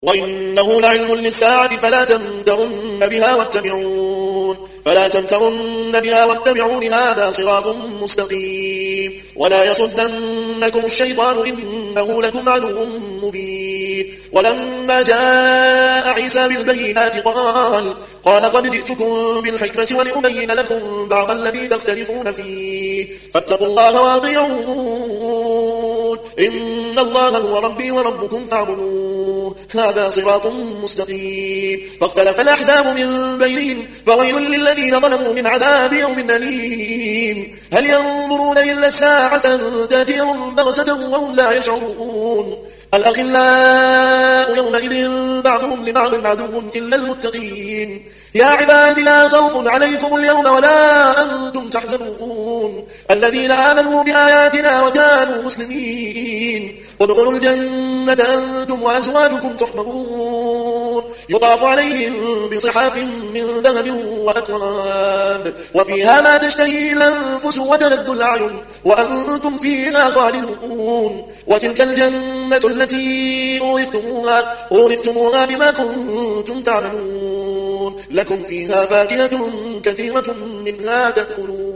وإنه لعلم للساعة فلا تمترن بها واتبعون هذا صراط مستقيم ولا يصدنكم الشيطان إنه لكم عدو مبين ولما جاء عيسى بالبينات قال قد جئتكم بالحكمة ولأبين لكم بعض الذي تختلفون فيه فاتقوا الله وأطيعون إن الله هو ربي وربكم فاعبدوه هذا صراط مستقيم فاختلف الأحزاب من بينهم فويل للذين ظلموا من عذاب يوم أليم هل ينظرون إلا الساعة تأتيهم بغتة وهم لا يشعرون الأخلاء يومئذ بعضهم لبعض عدو إلا المتقين يا عباد لا خوف عليكم اليوم ولا أنتم تحزنون الذين آمنوا بآياتنا وكانوا مسلمين ادخلوا الجنة أنتم وأزواجكم تحبرون يطاف عليهم بصحاف من ذهب وأكواب وفيها ما تشتهي الأنفس وتلذ الأعين وأنتم فيها خالدون وتلك الجنة التي أورثتموها بما كنتم تعملون لكم فيها فاكهة كثيرة منها تأكلون